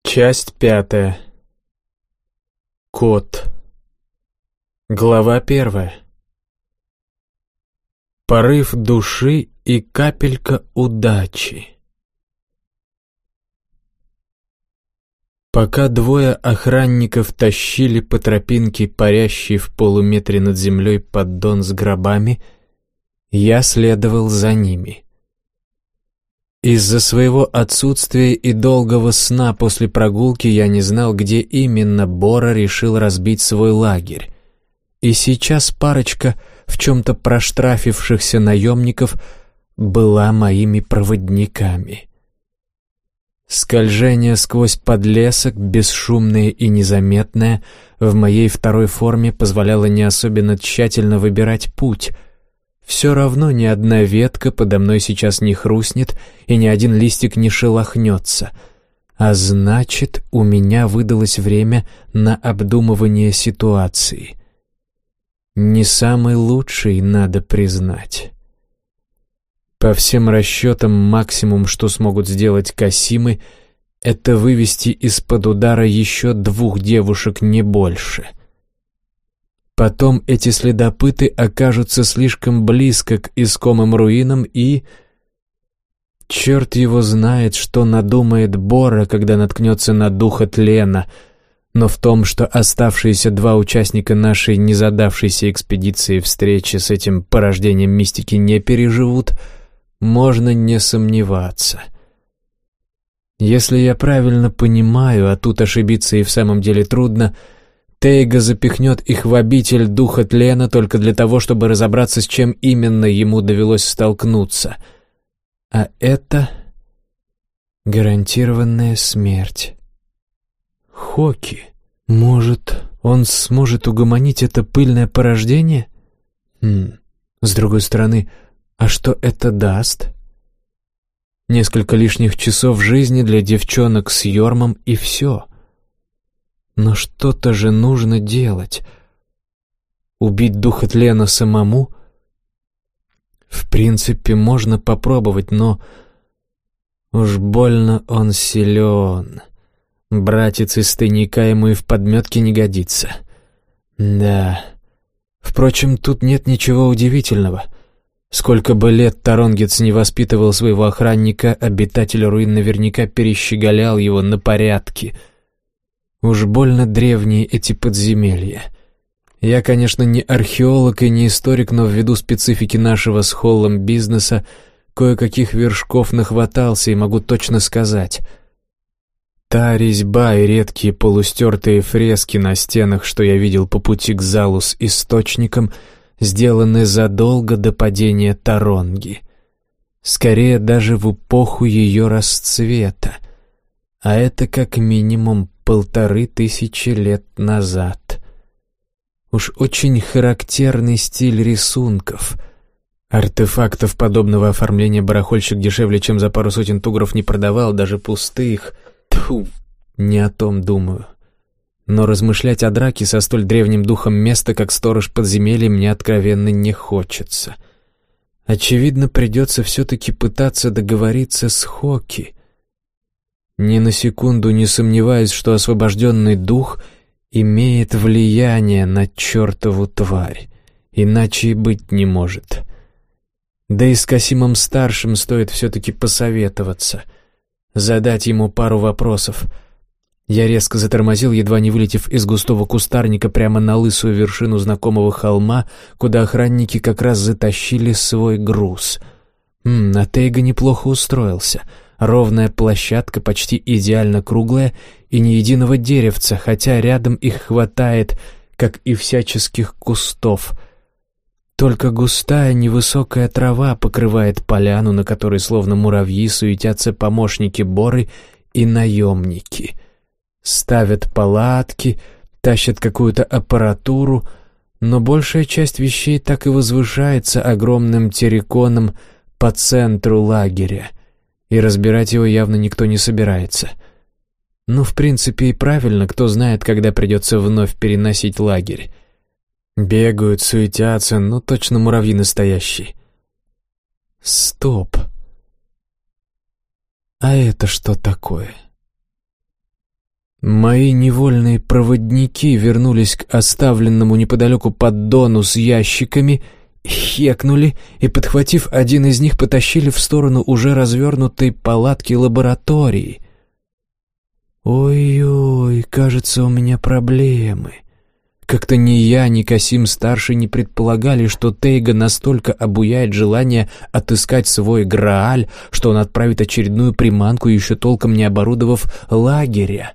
Часть 5. Кот. Глава 1. Порыв души и капелька удачи. Пока двое охранников тащили по тропинке, парящей в полуметре над землей, поддон с гробами, я следовал за ними. Из-за своего отсутствия и долгого сна после прогулки я не знал, где именно Бора решил разбить свой лагерь. И сейчас парочка в чем-то проштрафившихся наемников была моими проводниками. Скольжение сквозь подлесок, бесшумное и незаметное, в моей второй форме позволяло не особенно тщательно выбирать путь. Все равно ни одна ветка подо мной сейчас не хрустнет и ни один листик не шелохнется. А значит, у меня выдалось время на обдумывание ситуации. Не самый лучший, надо признать. По всем расчетам, максимум, что смогут сделать Касимы, это вывести из-под удара еще 2 девушек, не больше. Потом эти следопыты окажутся слишком близко к искомым руинам и... Черт его знает, что надумает Бора, когда наткнется на духа тлена, но в том, что оставшиеся 2 участника нашей незадавшейся экспедиции встречи с этим порождением мистики не переживут, можно не сомневаться. Если я правильно понимаю, а тут ошибиться и в самом деле трудно, Тейга запихнет их в обитель духа тлена только для того, чтобы разобраться, с чем именно ему довелось столкнуться. А это гарантированная смерть. Хоки. Может, он сможет угомонить это пыльное порождение? С другой стороны, а что это даст? Несколько лишних часов жизни для девчонок с Йормом и все. Но что-то же нужно делать. Убить духа тлена самому? В принципе, можно попробовать, но уж больно он силен. Братец из тайника ему и в подметке не годится. Да. Впрочем, тут нет ничего удивительного. Сколько бы лет Таронгец не воспитывал своего охранника, обитатель руин наверняка перещеголял его на порядки. Уж больно древние эти подземелья. Я, конечно, не археолог и не историк, но ввиду специфики нашего с Холлом бизнеса кое-каких вершков нахватался и могу точно сказать. Та резьба и редкие полустертые фрески на стенах, что я видел по пути к залу с источником, сделаны задолго до падения Таронги. Скорее, даже в эпоху ее расцвета. А это как минимум 1500 лет назад. Уж очень характерный стиль рисунков. Артефактов подобного оформления барахольщик дешевле, чем за пару сотен тугров не продавал, даже пустых. Тьфу, не о том думаю. Но размышлять о драке со столь древним духом места, как сторож подземелья, мне откровенно не хочется. Очевидно, придется все-таки пытаться договориться с Хоки. Ни на секунду не сомневаюсь, что освобожденный дух имеет влияние на чертову тварь, иначе и быть не может. Да и с Касимом-старшим стоит все-таки посоветоваться, задать ему пару вопросов. Я резко затормозил, едва не вылетев из густого кустарника прямо на лысую вершину знакомого холма, куда охранники как раз затащили свой груз. А Тейга неплохо устроился. Ровная площадка, почти идеально круглая, и ни единого деревца, хотя рядом их хватает, как и всяческих кустов. Только густая невысокая трава покрывает поляну, на которой словно муравьи суетятся помощники Боры и наемники. Ставят палатки, тащат какую-то аппаратуру, но большая часть вещей так и возвышается огромным терриконом по центру лагеря, и разбирать его явно никто не собирается. Ну, в принципе, и правильно, кто знает, когда придется вновь переносить лагерь. Бегают, суетятся, ну точно муравьи настоящие. Стоп. А это что такое? Мои невольные проводники вернулись к оставленному неподалеку поддону с ящиками, хекнули и, подхватив один из них, потащили в сторону уже развернутой палатки лаборатории. Ой-ой, кажется, у меня проблемы. Как-то ни я, ни Касим-старший не предполагали, что Тейга настолько обуяет желание отыскать свой Грааль, что он отправит очередную приманку, еще толком не оборудовав лагеря.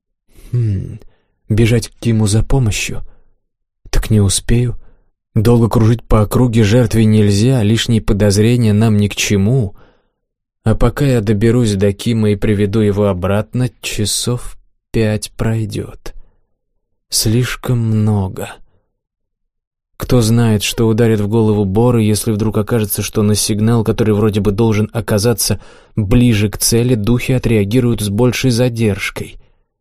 Бежать к Киму за помощью? Так не успею. Долго кружить по округе жертве нельзя, лишние подозрения нам ни к чему. А пока я доберусь до Кима и приведу его обратно, 5 часов пройдет. Слишком много. Кто знает, что ударит в голову Боры, если вдруг окажется, что на сигнал, который вроде бы должен оказаться ближе к цели, духи отреагируют с большей задержкой.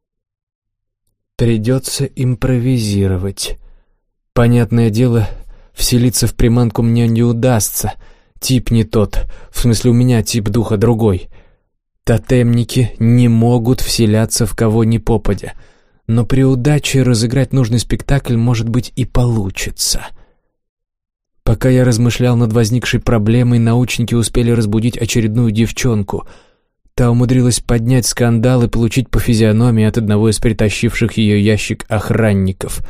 Придется импровизировать. Понятное дело, вселиться в приманку мне не удастся. Тип не тот, в смысле у меня тип духа другой. Тотемники не могут вселяться в кого ни попадя. Но при удаче разыграть нужный спектакль, может быть, и получится. Пока я размышлял над возникшей проблемой, научники успели разбудить очередную девчонку. Та умудрилась поднять скандал и получить по физиономии от одного из притащивших ее ящик охранников.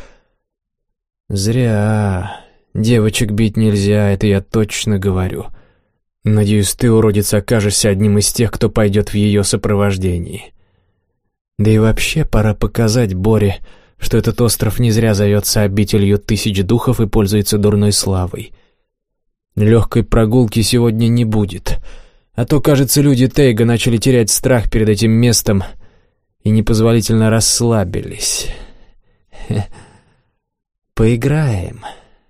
Зря. Девочек бить нельзя, это я точно говорю. Надеюсь, ты, уродец, окажешься одним из тех, кто пойдет в ее сопровождении. Да и вообще пора показать Боре, что этот остров не зря зовется обителью 1000 духов и пользуется дурной славой. Легкой прогулки сегодня не будет, а то, кажется, люди Тейга начали терять страх перед этим местом и непозволительно расслабились. Поиграем.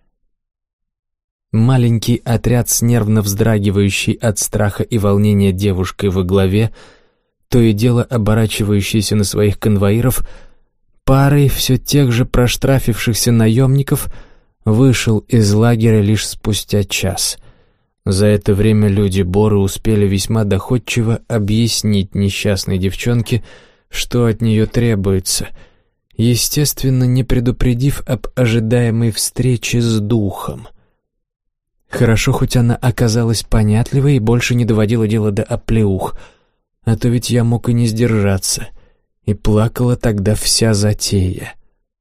Маленький отряд с нервно вздрагивающей от страха и волнения девушкой во главе, то и дело оборачивающийся на своих конвоиров, парой все тех же проштрафившихся наемников, вышел из лагеря лишь спустя час. За это время люди Боры успели весьма доходчиво объяснить несчастной девчонке, что от нее требуется, естественно, не предупредив об ожидаемой встрече с духом. Хорошо, хоть она оказалась понятливой и больше не доводила дело до оплеух, а то ведь я мог и не сдержаться, и плакала тогда вся затея.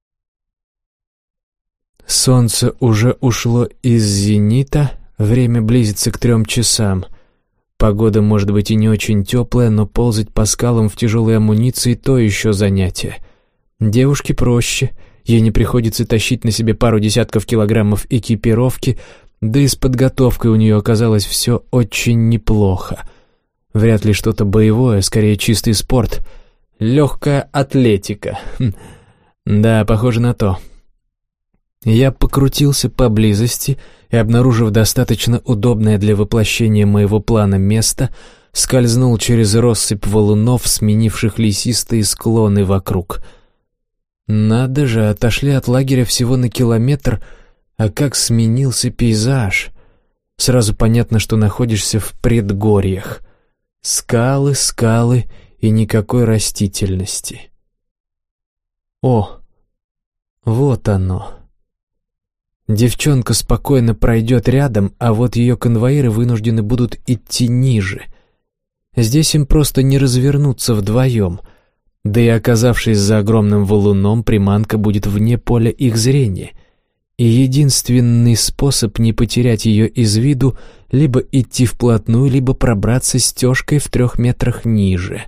Солнце уже ушло из зенита, время близится к 3 часам. Погода может быть и не очень теплая, но ползать по скалам в тяжелой амуниции — то еще занятие. Девушке проще, ей не приходится тащить на себе пару десятков килограммов экипировки, да и с подготовкой у нее оказалось все очень неплохо. Вряд ли что-то боевое, скорее чистый спорт. Легкая атлетика. Да, похоже на то. Я покрутился поблизости и, обнаружив достаточно удобное для воплощения моего плана место, скользнул через россыпь валунов, сменивших лесистые склоны вокруг. Надо же, отошли от лагеря всего на километр, а как сменился пейзаж. Сразу понятно, что находишься в предгорьях. Скалы, скалы и никакой растительности. О, вот оно. Девчонка спокойно пройдет рядом, а вот ее конвоиры вынуждены будут идти ниже. Здесь им просто не развернуться вдвоем, да и оказавшись за огромным валуном, приманка будет вне поля их зрения. И единственный способ не потерять ее из виду — либо идти вплотную, либо пробраться стежкой в 3 метрах ниже.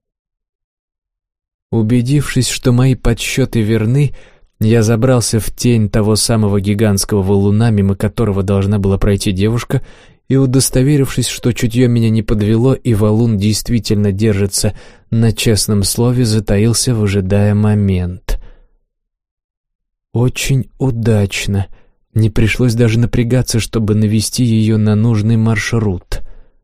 Убедившись, что мои подсчеты верны, я забрался в тень того самого гигантского валуна, мимо которого должна была пройти девушка, и, удостоверившись, что чутье меня не подвело и валун действительно держится на честном слове, затаился, выжидая момент. Очень удачно. Не пришлось даже напрягаться, чтобы навести ее на нужный маршрут.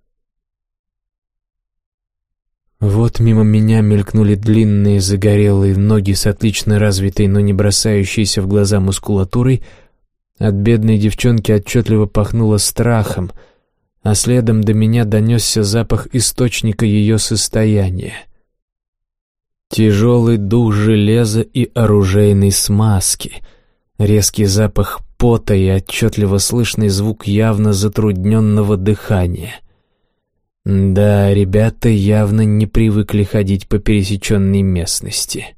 Вот мимо меня мелькнули длинные загорелые ноги с отлично развитой, но не бросающейся в глаза мускулатурой. От бедной девчонки отчетливо пахнуло страхом, а следом до меня донесся запах источника ее состояния. Тяжелый дух железа и оружейной смазки, резкий запах пота и отчетливо слышный звук явно затрудненного дыхания. Да, ребята явно не привыкли ходить по пересеченной местности.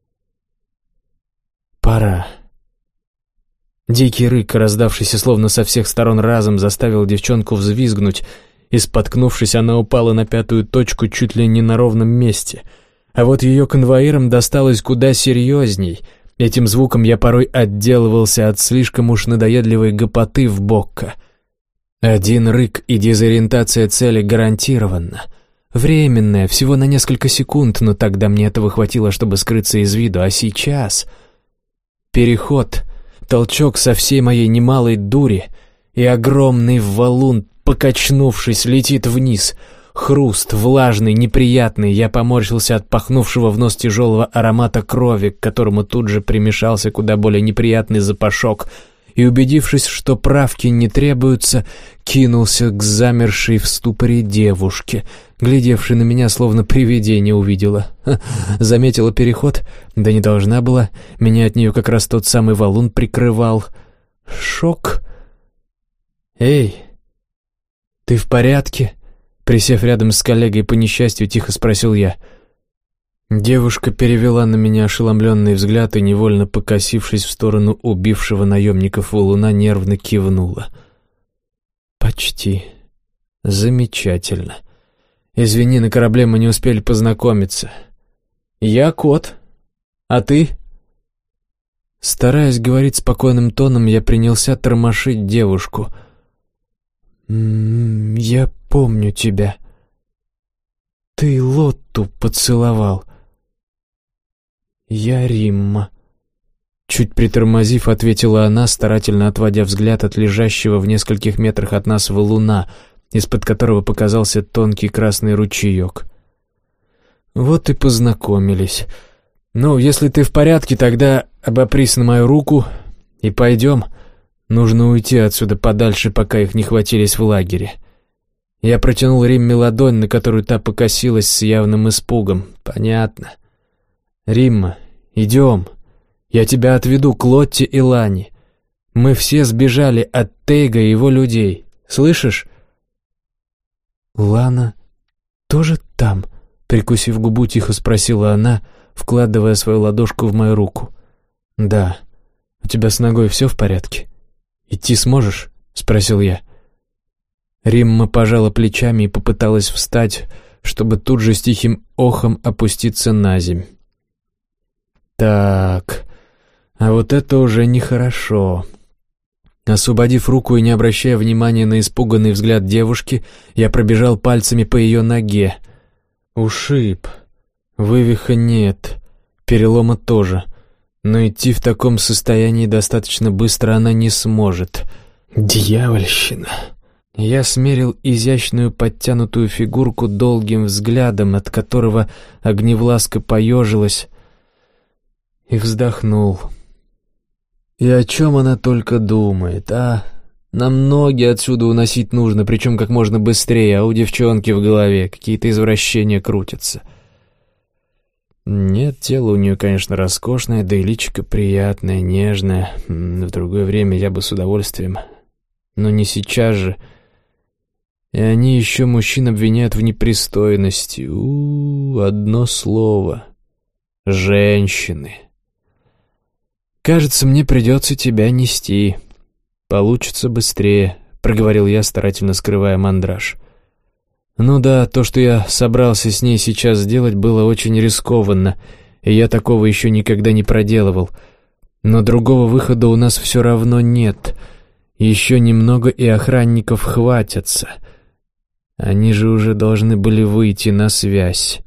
Пора. Дикий рык, раздавшийся словно со всех сторон разом, заставил девчонку взвизгнуть, и, споткнувшись, она упала на пятую точку чуть ли не на ровном месте. А вот ее конвоирам досталось куда серьезней. Этим звуком я порой отделывался от слишком уж надоедливой гопоты в бокко. Один рык и дезориентация цели гарантированно. Временная, всего на несколько секунд, но тогда мне этого хватило, чтобы скрыться из виду. А сейчас... Переход, толчок со всей моей немалой дури, и огромный валун, покачнувшись, летит вниз. Хруст, влажный, неприятный, я поморщился от пахнувшего в нос тяжелого аромата крови, к которому тут же примешался куда более неприятный запашок, и, убедившись, что правки не требуются, кинулся к замершей в ступоре девушке, глядевшей на меня, словно привидение увидела. Заметила переход? Да не должна была, меня от нее как раз тот самый валун прикрывал. Шок. «Эй, ты в порядке?» Присев рядом с коллегой по несчастью, тихо спросил я. Девушка перевела на меня ошеломленный взгляд и, невольно покосившись в сторону убившего наемников валуна, нервно кивнула. «Почти. Замечательно. Извини, на корабле мы не успели познакомиться. Я Кот. А ты?» Стараясь говорить спокойным тоном, я принялся тормошить девушку. «Я помню тебя. Ты Лотту поцеловал. Я Римма». Чуть притормозив, ответила она, старательно отводя взгляд от лежащего в нескольких метрах от нас валуна, из-под которого показался тонкий красный ручеек. «Вот и познакомились. Ну, если ты в порядке, тогда обопрись на мою руку и пойдем. Нужно уйти отсюда подальше, пока их не хватились в лагере». Я протянул Римме ладонь, на которую та покосилась с явным испугом. «Понятно. Римма, идем. Я тебя отведу к Лотте и Лане. Мы все сбежали от Тейга и его людей. Слышишь?» «Лана тоже там?» Прикусив губу, тихо спросила она, вкладывая свою ладошку в мою руку. «Да. У тебя с ногой все в порядке? Идти сможешь?» — спросил я. Римма пожала плечами и попыталась встать, чтобы тут же с тихим охом опуститься на земь. «Так, а вот это уже нехорошо». Освободив руку и не обращая внимания на испуганный взгляд девушки, я пробежал пальцами по ее ноге. Ушиб. Вывиха нет. Перелома тоже. Но идти в таком состоянии достаточно быстро она не сможет. Дьявольщина. Я смерил изящную подтянутую фигурку долгим взглядом, от которого Огневласка поежилась, и вздохнул. И о чем она только думает, а? Нам ноги отсюда уносить нужно, причем как можно быстрее, а у девчонки в голове какие-то извращения крутятся. Нет, тело у нее, конечно, роскошное, да и личико приятное, нежное. В другое время я бы с удовольствием. Но не сейчас же. И они еще мужчин обвиняют в непристойности. Одно слово. Женщины. «Кажется, мне придется тебя нести. Получится быстрее», — проговорил я, старательно скрывая мандраж. Ну да, то, что я собрался с ней сейчас сделать, было очень рискованно, и я такого еще никогда не проделывал. Но другого выхода у нас все равно нет. Еще немного, и охранников хватятся. Они же уже должны были выйти на связь.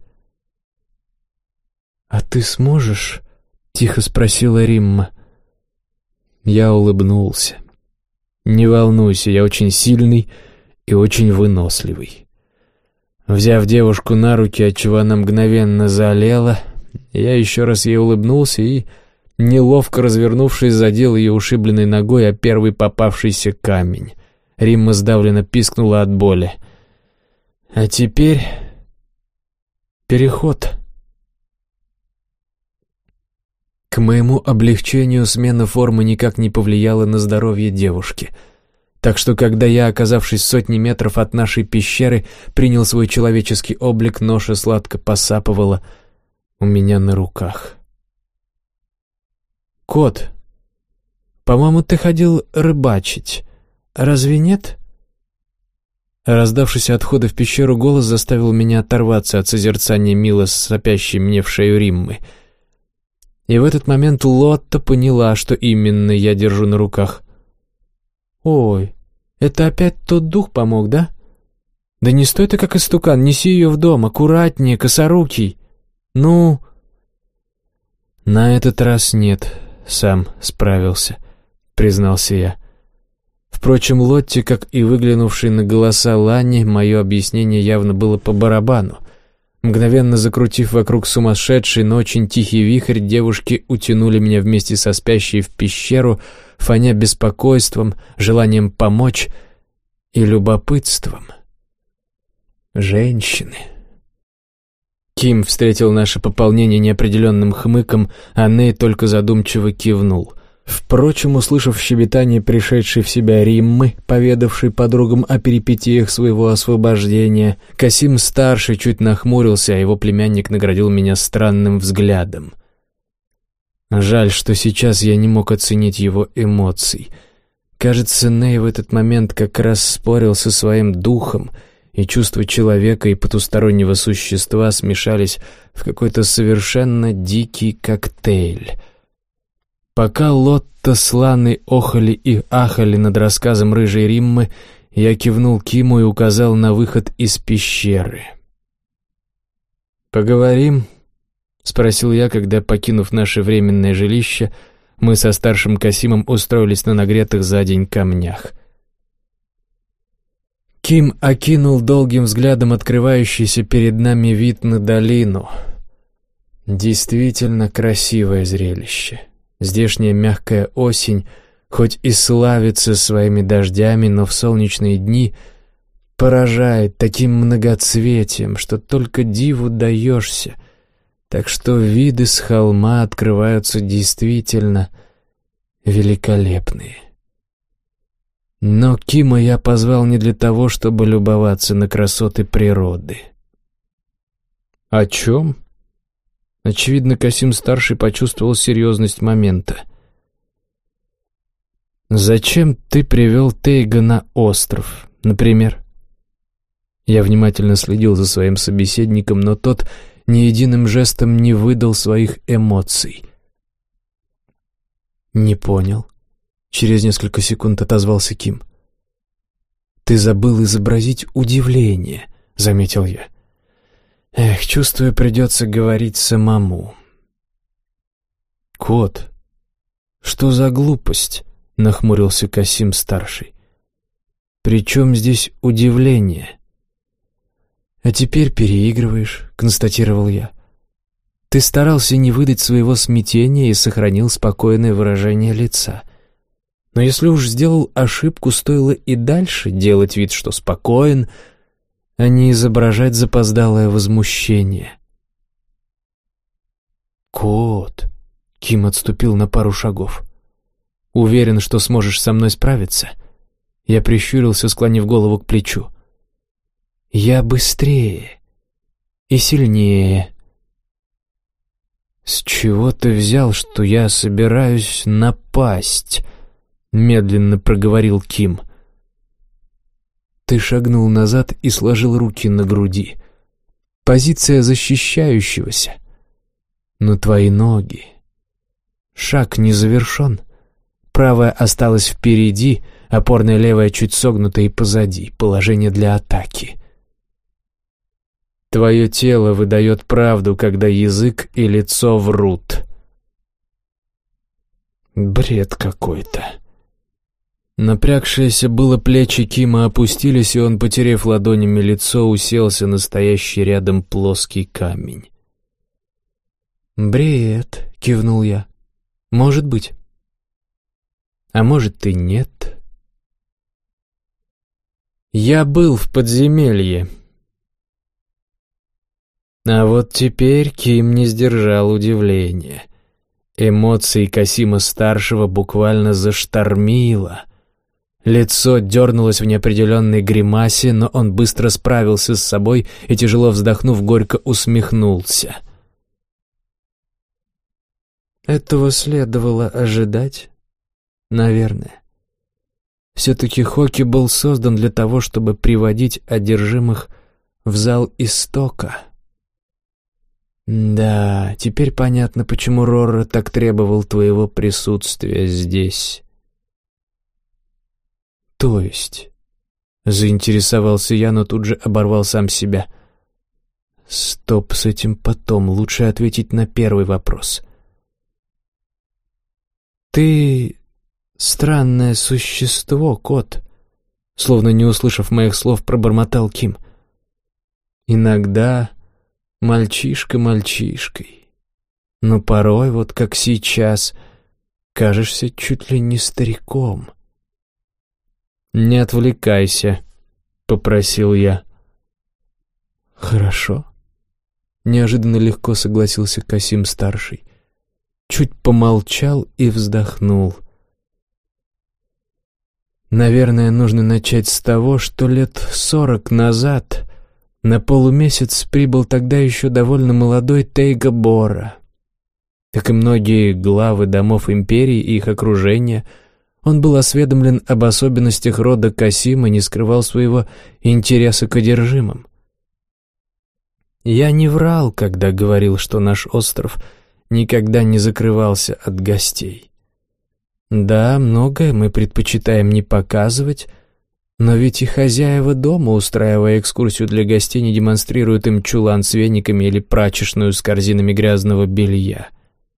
«А ты сможешь?» — тихо спросила Римма. Я улыбнулся. «Не волнуйся, я очень сильный и очень выносливый». Взяв девушку на руки, отчего она мгновенно заолела, я еще раз ей улыбнулся и, неловко развернувшись, задел ее ушибленной ногой о первый попавшийся камень. Римма сдавленно пискнула от боли. «А теперь переход». К моему облегчению смена формы никак не повлияла на здоровье девушки. Так что, когда я, оказавшись в сотне метров от нашей пещеры, принял свой человеческий облик, ноша сладко посапывала у меня на руках. «Кот, по-моему, ты ходил рыбачить. Разве нет?» Раздавшийся от входа в пещеру голос заставил меня оторваться от созерцания мило сопящей мне в шею Риммы. И в этот момент Лотта поняла, что именно я держу на руках. «Ой, это опять тот дух помог, да? Да не стой ты как истукан, неси ее в дом, аккуратнее, косорукий. Ну...» «На этот раз нет, сам справился», — признался я. Впрочем, Лотте, как и выглянувшей на голоса Ланни, мое объяснение явно было по барабану. Мгновенно закрутив вокруг сумасшедший, но очень тихий вихрь, девушки утянули меня вместе со спящей в пещеру, фоня беспокойством, желанием помочь и любопытством. Женщины. Ким встретил наше пополнение неопределенным хмыком, а Ней только задумчиво кивнул. Впрочем, услышав щебетание пришедшей в себя Риммы, поведавшей подругам о перипетиях своего освобождения, Касим-старший чуть нахмурился, а его племянник наградил меня странным взглядом. Жаль, что сейчас я не мог оценить его эмоций. Кажется, Ней в этот момент как раз спорил со своим духом, и чувства человека и потустороннего существа смешались в какой-то совершенно дикий коктейль. Пока Лотта с Ланой охали и ахали над рассказом рыжей Риммы, я кивнул Киму и указал на выход из пещеры. «Поговорим?» — спросил я, когда, покинув наше временное жилище, мы со старшим Касимом устроились на нагретых за день камнях. Ким окинул долгим взглядом открывающийся перед нами вид на долину. Действительно красивое зрелище. Здешняя мягкая осень, хоть и славится своими дождями, но в солнечные дни поражает таким многоцветием, что только диву даешься. Так что виды с холма открываются действительно великолепные. Но Кима я позвал не для того, чтобы любоваться на красоты природы. «О чем?» Очевидно, Касим-старший почувствовал серьезность момента. «Зачем ты привел Тейга на остров, например?» Я внимательно следил за своим собеседником, но тот ни единым жестом не выдал своих эмоций. «Не понял», — через несколько секунд отозвался Ким. «Ты забыл изобразить удивление», — заметил я. «Эх, чувствую, придется говорить самому». «Кот, что за глупость?» — нахмурился Касим-старший. «При чем здесь удивление?» «А теперь переигрываешь», — констатировал я. «Ты старался не выдать своего смятения и сохранил спокойное выражение лица. Но если уж сделал ошибку, стоило и дальше делать вид, что спокоен, а не изображать запоздалое возмущение». «Кот», — Ким отступил на пару шагов, — «уверен, что сможешь со мной справиться?» Я прищурился, склонив голову к плечу. «Я быстрее и сильнее». «С чего ты взял, что я собираюсь напасть?» — медленно проговорил Ким. Ты шагнул назад и сложил руки на груди. Позиция защищающегося. Но твои ноги... Шаг не завершен. Правая осталась впереди, опорная левая чуть согнута и позади. Положение для атаки. Твое тело выдает правду, когда язык и лицо врут. Бред какой-то. Напрягшиеся было плечи Кима опустились, и он, потеряв ладонями лицо, уселся на стоящий рядом плоский камень. «Бред», — кивнул я. «Может быть. А может и нет». Я был в подземелье. А вот теперь Ким не сдержал удивления. эмоций Касима-старшего буквально заштормило. Лицо дернулось в неопределенной гримасе, но он быстро справился с собой и, тяжело вздохнув, горько усмехнулся. Этого следовало ожидать, наверное. Все-таки Хоки был создан для того, чтобы приводить одержимых в зал истока. Да, теперь понятно, почему Рорро так требовал твоего присутствия здесь. То есть, заинтересовался я, но тут же оборвал сам себя. Стоп, с этим потом, лучше ответить на первый вопрос. Ты странное существо, кот, словно не услышав моих слов, пробормотал Ким. Иногда мальчишка мальчишкой, но порой, вот как сейчас, кажешься чуть ли не стариком. «Не отвлекайся», — попросил я. «Хорошо», — неожиданно легко согласился Касим-старший. Чуть помолчал и вздохнул. «Наверное, нужно начать с того, что лет 40 назад на полумесяц прибыл тогда еще довольно молодой Тейга Бора. Как и многие главы домов империи и их окружения, он был осведомлен об особенностях рода Касим и не скрывал своего интереса к одержимым. Я не врал, когда говорил, что наш остров никогда не закрывался от гостей. Да, многое мы предпочитаем не показывать, но ведь и хозяева дома, устраивая экскурсию для гостей, не демонстрируют им чулан с вениками или прачечную с корзинами грязного белья.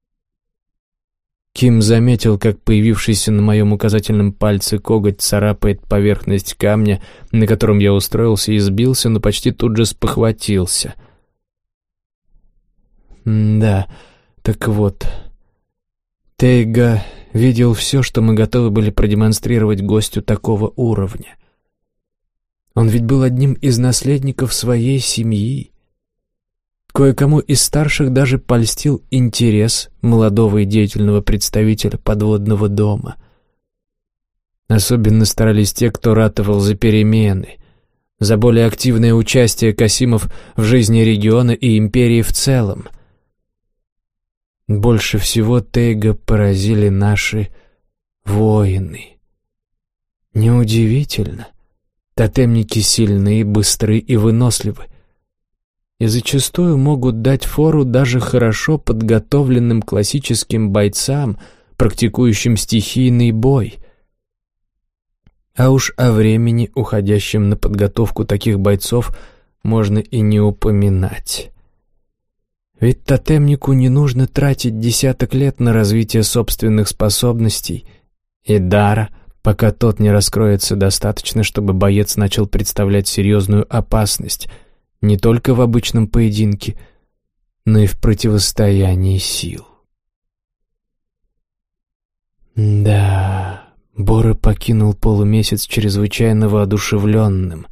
Ким заметил, как появившийся на моем указательном пальце коготь царапает поверхность камня, на котором я устроился, и сбился, но почти тут же спохватился. Да, так вот, Тейга видел все, что мы готовы были продемонстрировать гостю такого уровня. Он ведь был одним из наследников своей семьи. Кое-кому из старших даже польстил интерес молодого и деятельного представителя подводного дома. Особенно старались те, кто ратовал за перемены, за более активное участие Касимов в жизни региона и империи в целом. Больше всего Тейга поразили наши воины. Неудивительно. Тотемники сильны, быстры и выносливы, и зачастую могут дать фору даже хорошо подготовленным классическим бойцам, практикующим стихийный бой. А уж о времени, уходящем на подготовку таких бойцов, можно и не упоминать. Ведь тотемнику не нужно тратить десяток лет на развитие собственных способностей и дара, пока тот не раскроется достаточно, чтобы боец начал представлять серьезную опасность не только в обычном поединке, но и в противостоянии сил. Да, Бора покинул полумесяц чрезвычайно воодушевленным.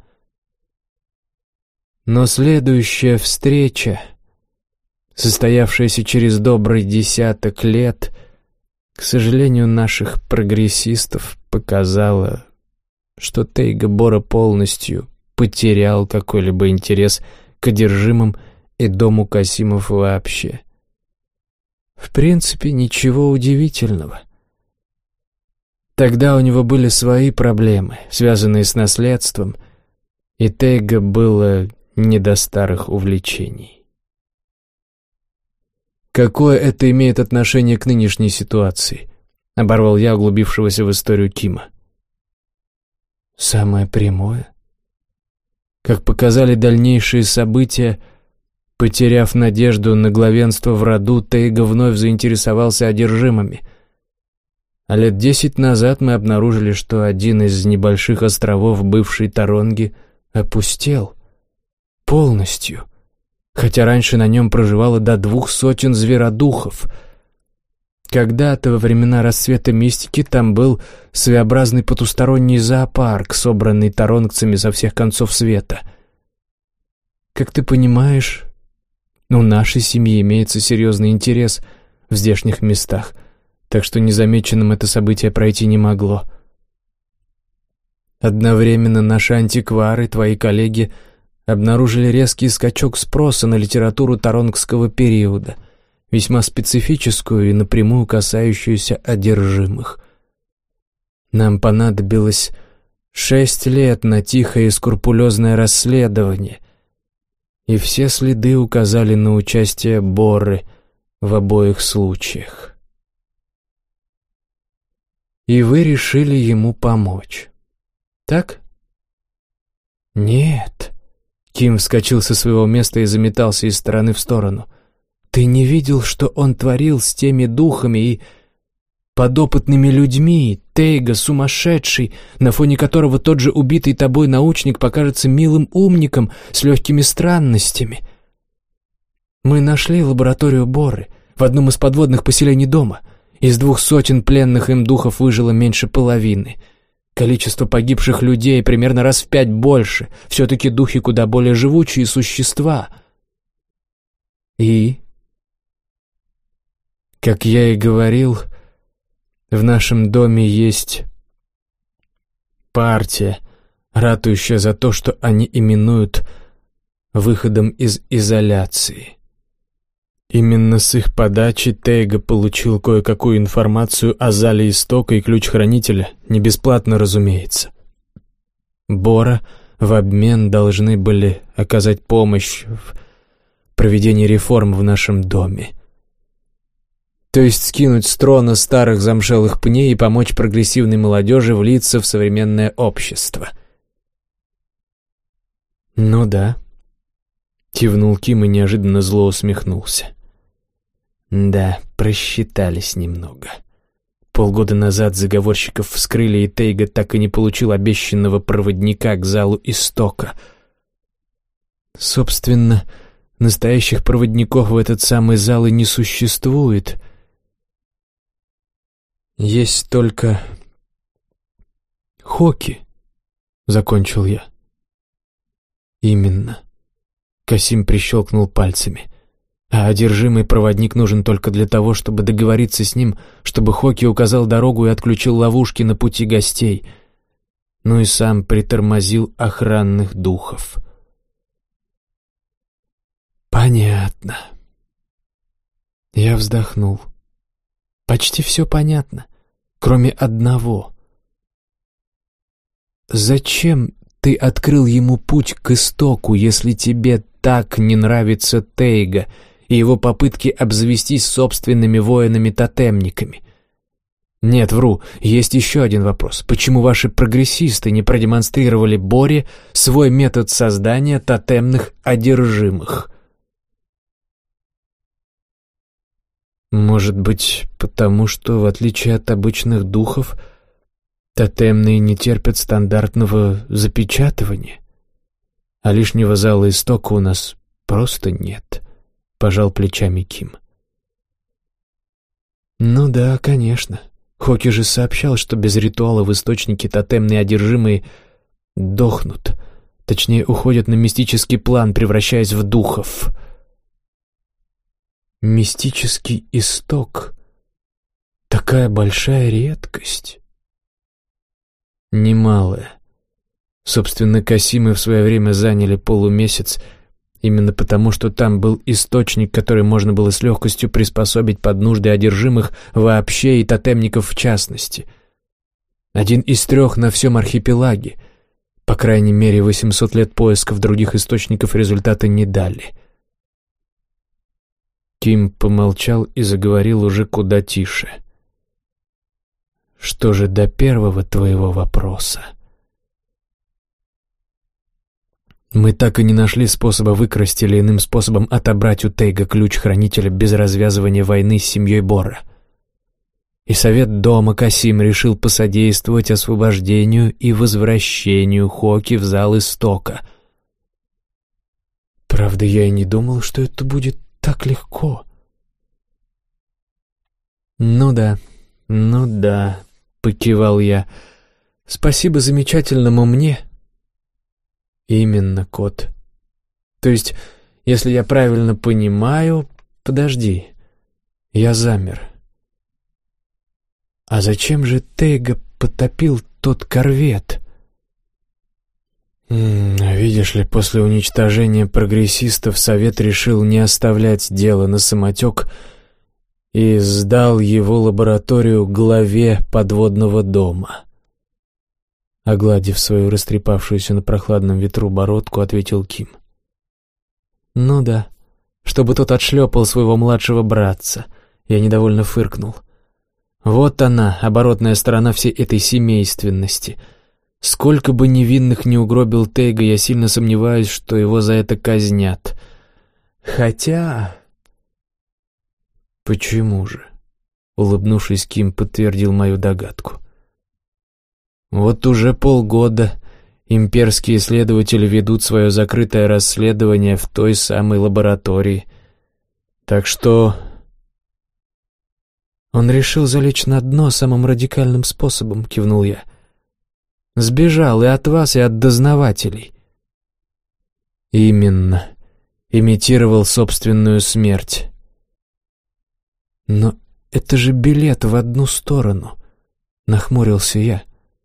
Но следующая встреча, состоявшаяся через добрый десяток лет, к сожалению, наших прогрессистов показала, что Тейга Бора полностью потерял какой-либо интерес к одержимым и дому Касимов вообще. В принципе, ничего удивительного. Тогда у него были свои проблемы, связанные с наследством, и Тейга было не до старых увлечений. «Какое это имеет отношение к нынешней ситуации?» — оборвал я углубившегося в историю Кима. «Самое прямое. Как показали дальнейшие события, потеряв надежду на главенство в роду, Тейга вновь заинтересовался одержимыми. А лет 10 назад мы обнаружили, что один из небольших островов бывшей Таронги опустел полностью, хотя раньше на нем проживало до 200 зверодухов. Когда-то, во времена расцвета мистики, там был своеобразный потусторонний зоопарк, собранный таронгцами со всех концов света. Как ты понимаешь, у нашей семьи имеется серьезный интерес в здешних местах, так что незамеченным это событие пройти не могло. Одновременно наши антиквары, твои коллеги, обнаружили резкий скачок спроса на литературу торонгского периода, весьма специфическую и напрямую касающуюся одержимых. Нам понадобилось 6 лет на тихое и скрупулезное расследование, и все следы указали на участие Боры в обоих случаях. И вы решили ему помочь, так? Нет. Ким вскочил со своего места и заметался из стороны в сторону. Ты не видел, что он творил с теми духами и подопытными людьми, Тейга сумасшедший, на фоне которого тот же убитый тобой научник покажется милым умником с легкими странностями. Мы нашли лабораторию Боры в одном из подводных поселений дома. Из 200 пленных им духов выжило меньше половины. Количество погибших людей примерно раз в 5 больше. Все-таки духи куда более живучие существа. И, как я и говорил, в нашем доме есть партия, ратующая за то, что они именуют выходом из изоляции. Именно с их подачи Тейга получил кое-какую информацию о зале истока и ключ хранителя, не бесплатно, разумеется. Бора в обмен должны были оказать помощь в проведении реформ в нашем доме. То есть скинуть с трона старых замшелых пней и помочь прогрессивной молодежи влиться в современное общество. «Ну да», — кивнул Ким и неожиданно зло усмехнулся. «Да, просчитались немного. Полгода назад заговорщиков вскрыли, и Тейга так и не получил обещанного проводника к залу истока. Собственно, настоящих проводников в этот самый зал и не существует. Есть только Хоки», — закончил я. «Именно». Касим прищелкнул пальцами. «А одержимый проводник нужен только для того, чтобы договориться с ним, чтобы Хоки указал дорогу и отключил ловушки на пути гостей, ну и сам притормозил охранных духов». «Понятно». Я вздохнул. «Почти все понятно, кроме одного. Зачем ты открыл ему путь к истоку, если тебе так не нравится Тейга и его попытки обзавестись собственными воинами-тотемниками? Нет, вру, есть еще один вопрос. Почему ваши прогрессисты не продемонстрировали Боре свой метод создания тотемных одержимых?» «Может быть, потому что, в отличие от обычных духов, тотемные не терпят стандартного запечатывания, а лишнего зала истока у нас просто нет», — пожал плечами Ким. «Ну да, конечно. Хоки же сообщал, что без ритуала в источнике тотемные одержимые дохнут, точнее, уходят на мистический план, превращаясь в духов». «Мистический исток? Такая большая редкость?» «Немалая. Собственно, Касимы в свое время заняли полумесяц, именно потому, что там был источник, который можно было с легкостью приспособить под нужды одержимых вообще и тотемников в частности. Один из 3 на всем архипелаге. По крайней мере, 800 лет поисков других источников результата не дали». Ким помолчал и заговорил уже куда тише. «Что же до первого твоего вопроса? Мы так и не нашли способа выкрасть или иным способом отобрать у Тейга ключ хранителя без развязывания войны с семьей Бора. И совет дома Касим решил посодействовать освобождению и возвращению Хоки в зал истока. Правда, я и не думал, что это будет так легко». Ну да, — покивал я. «Спасибо замечательному мне». «Именно, кот. То есть, если я правильно понимаю... Подожди. Я замер. А зачем же Тейга потопил тот корвет? Видишь ли, после уничтожения прогрессистов Совет решил не оставлять дело на самотек и сдал его лабораторию главе подводного дома. Огладив свою растрепавшуюся на прохладном ветру бородку, ответил Ким. «Ну да, чтобы тот отшлепал своего младшего братца». Я недовольно фыркнул. Вот она, оборотная сторона всей этой семейственности. Сколько бы невинных не угробил Тейга, я сильно сомневаюсь, что его за это казнят. Хотя... Почему же? Улыбнувшись, Ким подтвердил мою догадку. Вот уже полгода имперские исследователи ведут свое закрытое расследование в той самой лаборатории. Так что... Он решил залечь на дно самым радикальным способом, кивнул я. Сбежал и от вас, и от дознавателей. Именно. Имитировал собственную смерть. Но это же билет в одну сторону, нахмурился я.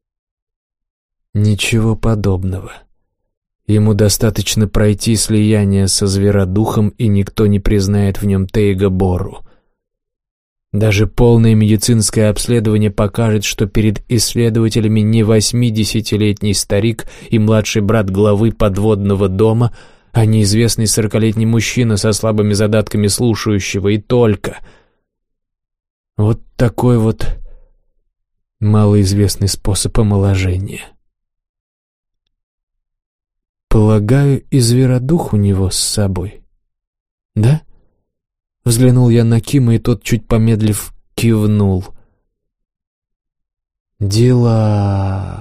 Ничего подобного. Ему достаточно пройти слияние со зверодухом, и никто не признает в нем Тейга Бору. Даже полное медицинское обследование покажет, что перед исследователями не 80-летний старик и младший брат главы подводного дома, а неизвестный 40-летний мужчина со слабыми задатками слушающего, и только. Вот такой вот малоизвестный способ омоложения. Полагаю, и зверодух у него с собой, да? Взглянул я на Кима, и тот, чуть помедлив, кивнул. «Дела...»